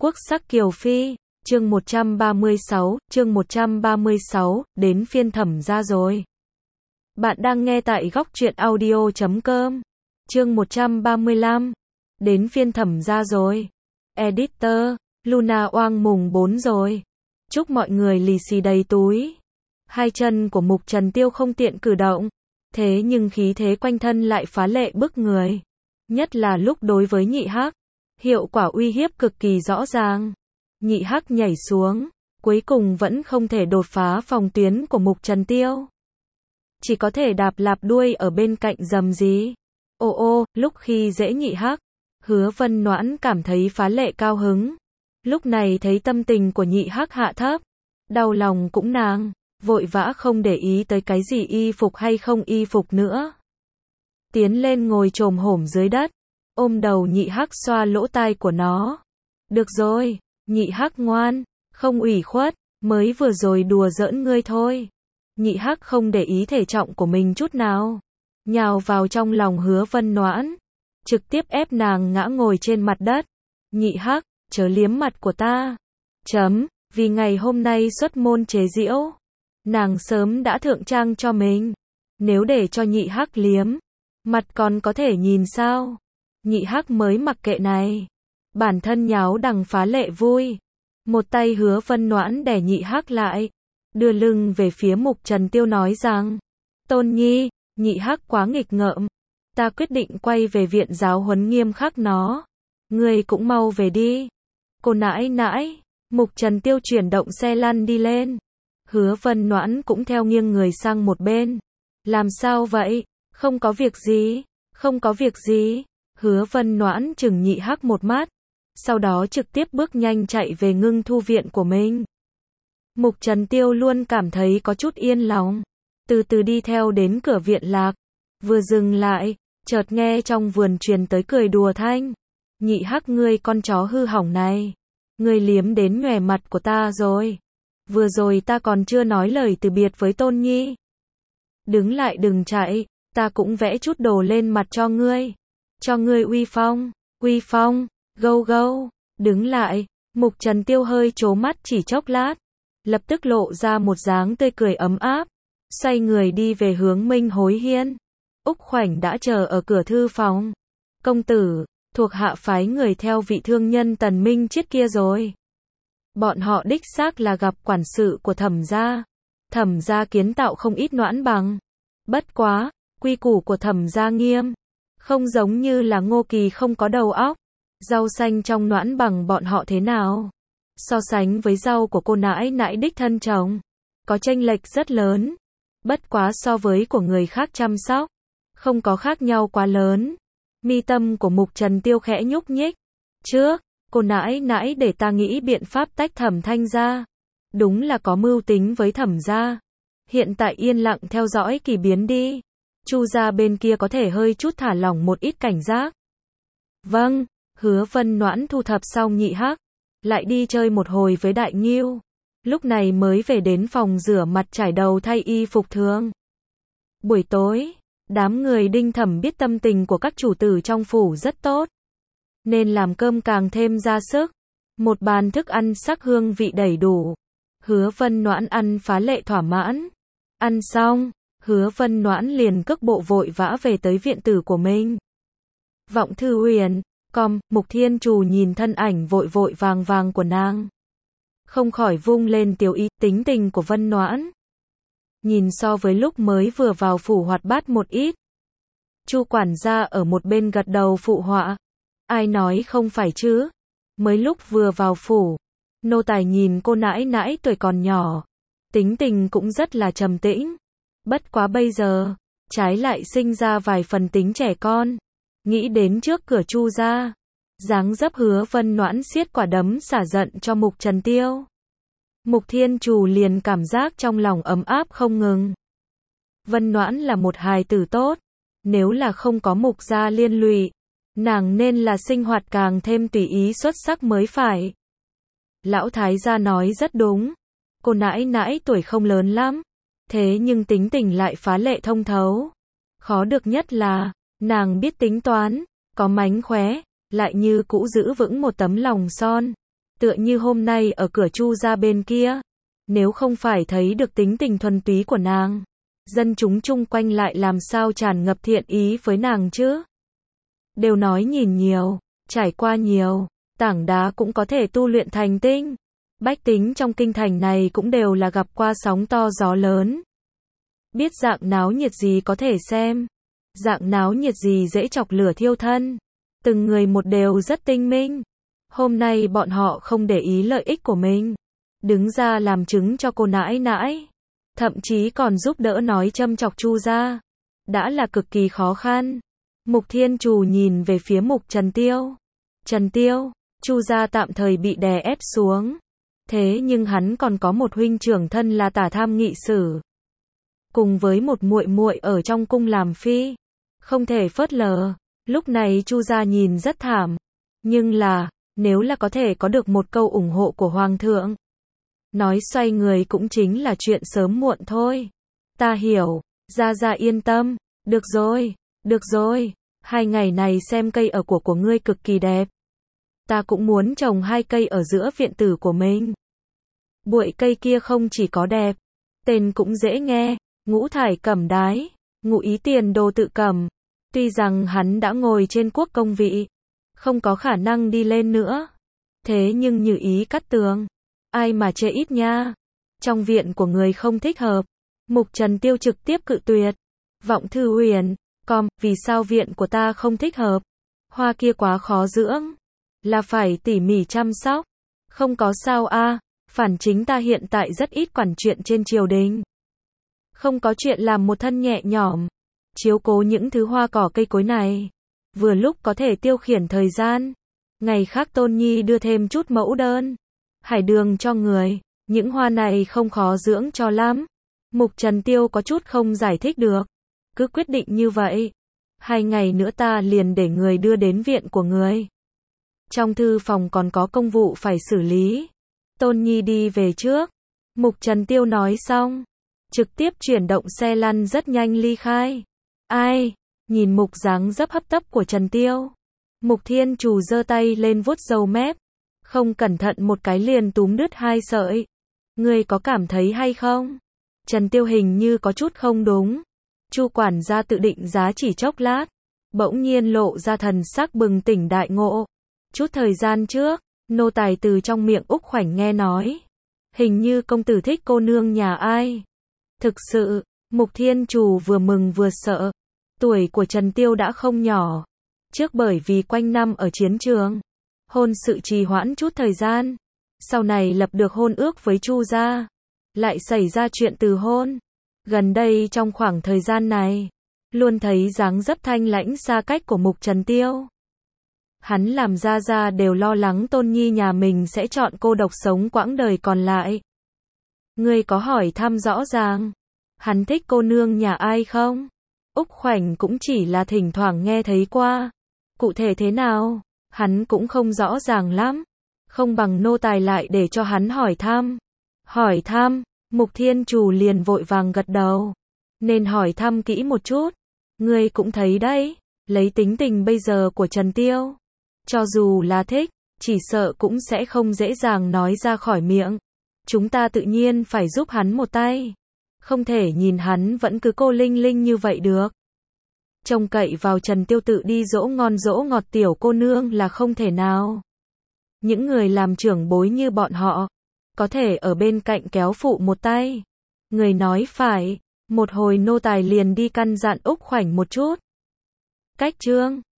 Quốc sắc kiều phi, chương 136, đến phiên Thẩm gia rồi. Bạn đang nghe tại góc truyện audio.com. Chương 135, đến phiên Thẩm gia rồi. Editor, Luna oang mùng 4 rồi. Chúc mọi người lì xì đầy túi. Hai chân của Mục Trần Tiêu không tiện cử động, thế nhưng khí thế quanh thân lại phá lệ bức người. Nhất là lúc đối với Nhị Hắc, hiệu quả uy hiếp cực kỳ rõ ràng. Nhị Hắc nhảy xuống, cuối cùng vẫn không thể đột phá phòng tuyến của Mục Trần Tiêu. Chỉ có thể đạp lạp đuôi ở bên cạnh rầm rì. Ô, lúc khi dễ Nhị Hắc, Hứa Vân Noãn cảm thấy phá lệ cao hứng. Lúc này thấy tâm tình của Nhị Hắc hạ thấp, đau lòng cũng nàng, vội vã không để ý tới cái gì y phục hay không y phục nữa. Tiến lên ngồi chồm hổm dưới đất, ôm đầu Nhị Hắc xoa lỗ tai của nó. Được rồi, Nhị Hắc ngoan, không ủy khuất, mới vừa rồi đùa giỡn ngươi thôi. Nhị Hắc không để ý thể trọng của mình chút nào, nhào vào trong lòng Hứa Vân Noãn, trực tiếp ép nàng ngã ngồi trên mặt đất. Nhị Hắc, chớ liếm mặt của ta. Vì ngày hôm nay xuất môn chế giễu, nàng sớm đã thượng trang cho mình. Nếu để cho Nhị Hắc liếm, mặt còn có thể nhìn sao? Nhị Hắc mới mặc kệ này, bản thân nháo đằng phá lệ vui. Một tay Hứa Vân Noãn đè Nhị Hắc lại, đưa lưng về phía Mục Trần Tiêu nói rằng, Tôn Nhi, Nhị Hắc quá nghịch ngợm, ta quyết định quay về viện giáo huấn nghiêm khắc nó. Ngươi cũng mau về đi. Cô nãi nãi. Mục Trần Tiêu chuyển động xe lăn đi lên. Hứa Vân Noãn cũng theo nghiêng người sang một bên. Làm sao vậy? Không có việc gì. Không có việc gì. Hứa Vân Noãn chừng Nhị Hắc một mắt, sau đó trực tiếp bước nhanh chạy về Ngưng Thu viện của mình. Mục Trần Tiêu luôn cảm thấy có chút yên lòng, từ từ đi theo đến cửa viện lạc. Vừa dừng lại, chợt nghe trong vườn truyền tới cười đùa thanh. Nhị Hắc, ngươi con chó hư hỏng này, ngươi liếm đến nhòe mặt của ta rồi. Vừa rồi ta còn chưa nói lời từ biệt với Tôn Nhi. Đứng lại đừng chạy, ta cũng vẽ chút đồ lên mặt cho ngươi. Cho ngươi uy phong, gâu, đứng lại. Mục Trần Tiêu hơi trố mắt chỉ chốc lát, lập tức lộ ra một dáng tươi cười ấm áp, xoay người đi về hướng Minh Hối Hiên. Úc Khoảnh đã chờ ở cửa thư phòng. Công tử, thuộc hạ phái người theo vị thương nhân Tần Minh Chiết kia rồi. Bọn họ đích xác là gặp quản sự của Thẩm gia. Thẩm gia kiến tạo không ít Noãn Bằng. Bất quá, quy củ của Thẩm gia nghiêm, không giống như là Ngô Kỳ không có đầu óc. Rau xanh trong Noãn Bằng bọn họ thế nào? So sánh với rau của cô nãi nãi đích thân trồng, có chênh lệch rất lớn. Bất quá so với của người khác chăm sóc, không có khác nhau quá lớn. Mi tâm của Mục Trần Tiêu khẽ nhúc nhích. Trước, cô nãi nãi để ta nghĩ biện pháp tách Thẩm Thanh ra. Đúng là có mưu tính với Thẩm gia. Hiện tại yên lặng theo dõi kỳ biến đi. Chu gia bên kia có thể hơi chút thả lỏng một ít cảnh giác. Vâng, Hứa Vân Noãn thu thập xong Nhị Hắc, lại đi chơi một hồi với Đại Ngưu. Lúc này mới về đến phòng rửa mặt trải đầu thay y phục thường. Buổi tối, đám người Đinh Thẩm biết tâm tình của các chủ tử trong phủ rất tốt, nên làm cơm càng thêm ra sức. Một bàn thức ăn sắc hương vị đầy đủ. Hứa Vân Noãn ăn phá lệ thỏa mãn. Ăn xong, Hứa Vân Noãn liền cước bộ vội vã về tới viện tử của mình. Vọng Thư Huyền, Mục Thiên Trù nhìn thân ảnh vội vội vàng của nàng, không khỏi vung lên tiểu ý. Tính tình của Vân Noãn, nhìn so với lúc mới vừa vào phủ hoạt bát một ít. Chu quản gia ở một bên gật đầu phụ họa. Ai nói không phải chứ? Mới lúc vừa vào phủ, nô tài nhìn cô nãi nãi tuổi còn nhỏ, tính tình cũng rất là trầm tĩnh. Bất quá bây giờ, trái lại sinh ra vài phần tính trẻ con. Nghĩ đến trước cửa Chu gia, dáng dấp Hứa Vân Noãn siết quả đấm xả giận cho Mục Trần Tiêu. Mục Thiên Trù liền cảm giác trong lòng ấm áp không ngừng. Vân Noãn là một hài tử tốt, nếu là không có Mục gia liên lụy, nàng nên là sinh hoạt càng thêm tùy ý xuất sắc mới phải. Lão thái gia nói rất đúng, cô nãi nãi tuổi không lớn lắm, thế nhưng tính tình lại phá lệ thông thấu. Khó được nhất là, nàng biết tính toán, có mánh khóe, lại như cũ giữ vững một tấm lòng son. Tựa như hôm nay ở cửa Chu gia bên kia, nếu không phải thấy được tính tình thuần túy của nàng, dân chúng chung quanh lại làm sao tràn ngập thiện ý với nàng chứ? Đều nói nhìn nhiều, trải qua nhiều, tảng đá cũng có thể tu luyện thành tinh. Bách tính trong kinh thành này cũng đều là gặp qua sóng to gió lớn. Biết dạng náo nhiệt gì có thể xem, dạng náo nhiệt gì dễ chọc lửa thiêu thân. Từng người một đều rất tinh minh. Hôm nay bọn họ không để ý lợi ích của mình, đứng ra làm chứng cho cô nãi nãi, thậm chí còn giúp đỡ nói châm chọc Chu gia, đã là cực kỳ khó khăn. Mục Thiên Trù nhìn về phía Mục Trần Tiêu. Trần Tiêu, Chu gia tạm thời bị đè ép xuống, thế nhưng hắn còn có một huynh trưởng thân là Tả Tham nghị sử, cùng với một muội muội ở trong cung làm phi, không thể phớt lờ. Lúc này Chu gia nhìn rất thảm, nhưng là, nếu là có thể có được một câu ủng hộ của Hoàng thượng, nói xoay người cũng chính là chuyện sớm muộn thôi. Ta hiểu, gia gia yên tâm, được rồi, 2 ngày này xem cây ở của ngươi cực kỳ đẹp. Ta cũng muốn trồng 2 cây ở giữa viện tử của mình. Bụi cây kia không chỉ có đẹp, tên cũng dễ nghe, Ngũ Thải Cẩm Đái, ngụ ý tiền đồ tự cầm. Tuy rằng hắn đã ngồi trên quốc công vị, không có khả năng đi lên nữa, thế nhưng như ý cắt tường, ai mà chê ít nha. Trong viện của người không thích hợp, Mục Trần Tiêu trực tiếp cự tuyệt. Vọng Thư Huyền, vì sao viện của ta không thích hợp? Hoa kia quá khó dưỡng, là phải tỉ mỉ chăm sóc. Không có sao a, phản chính ta hiện tại rất ít quản chuyện trên triều đình. Không có chuyện làm một thân nhẹ nhõm, chiếu cố những thứ hoa cỏ cây cối này, vừa lúc có thể tiêu khiển thời gian. Ngày khác Tôn Nhi đưa thêm chút mẫu đơn, hải đường cho người, những hoa này không khó dưỡng cho lắm. Mục Trần Tiêu có chút không giải thích được, cứ quyết định như vậy. 2 ngày nữa ta liền để người đưa đến viện của người. Trong thư phòng còn có công vụ phải xử lý. Tôn Nhi đi về trước. Mục Trần Tiêu nói xong, trực tiếp chuyển động xe lăn rất nhanh ly khai. Ai? Nhìn Mục dáng dấp hấp tấp của Trần Tiêu, Mục Thiên Trù giơ tay lên vuốt râu mép, không cẩn thận một cái liền túm đứt 2 sợi. Ngươi có cảm thấy hay không? Trần Tiêu hình như có chút không đúng. Chu quản gia tự định giá chỉ chốc lát, bỗng nhiên lộ ra thần sắc bừng tỉnh đại ngộ. Chút thời gian trước, nô tài từ trong miệng Úc Khoảnh nghe nói, hình như công tử thích cô nương nhà ai. Thực sự, Mục Thiên Trù vừa mừng vừa sợ. Tuổi của Trần Tiêu đã không nhỏ. Trước bởi vì quanh năm ở chiến trường, hôn sự trì hoãn chút thời gian. Sau này lập được hôn ước với Chu gia, lại xảy ra chuyện từ hôn. Gần đây trong khoảng thời gian này, luôn thấy dáng dấp thanh lãnh xa cách của Mục Trần Tiêu. Hắn làm gia đều lo lắng Tôn Nhi nhà mình sẽ chọn cô độc sống quãng đời còn lại. Ngươi có hỏi thăm rõ ràng, hắn thích cô nương nhà ai không? Úc Khoảnh cũng chỉ là thỉnh thoảng nghe thấy qua. Cụ thể thế nào, hắn cũng không rõ ràng lắm. Không bằng nô tài lại để cho hắn hỏi thăm. Hỏi thăm, Mục Thiên Trù liền vội vàng gật đầu. Nên hỏi thăm kỹ một chút. Ngươi cũng thấy đấy, lấy tính tình bây giờ của Trần Tiêu, cho dù là thích, chỉ sợ cũng sẽ không dễ dàng nói ra khỏi miệng. Chúng ta tự nhiên phải giúp hắn một tay. Không thể nhìn hắn vẫn cứ cô linh linh như vậy được. Trông cậy vào Trần Tiêu tự đi dỗ ngon dỗ ngọt tiểu cô nương là không thể nào. Những người làm trưởng bối như bọn họ, có thể ở bên cạnh kéo phụ một tay. Người nói phải, một hồi nô tài liền đi căn dặn Úc Khoảnh một chút. Cách chương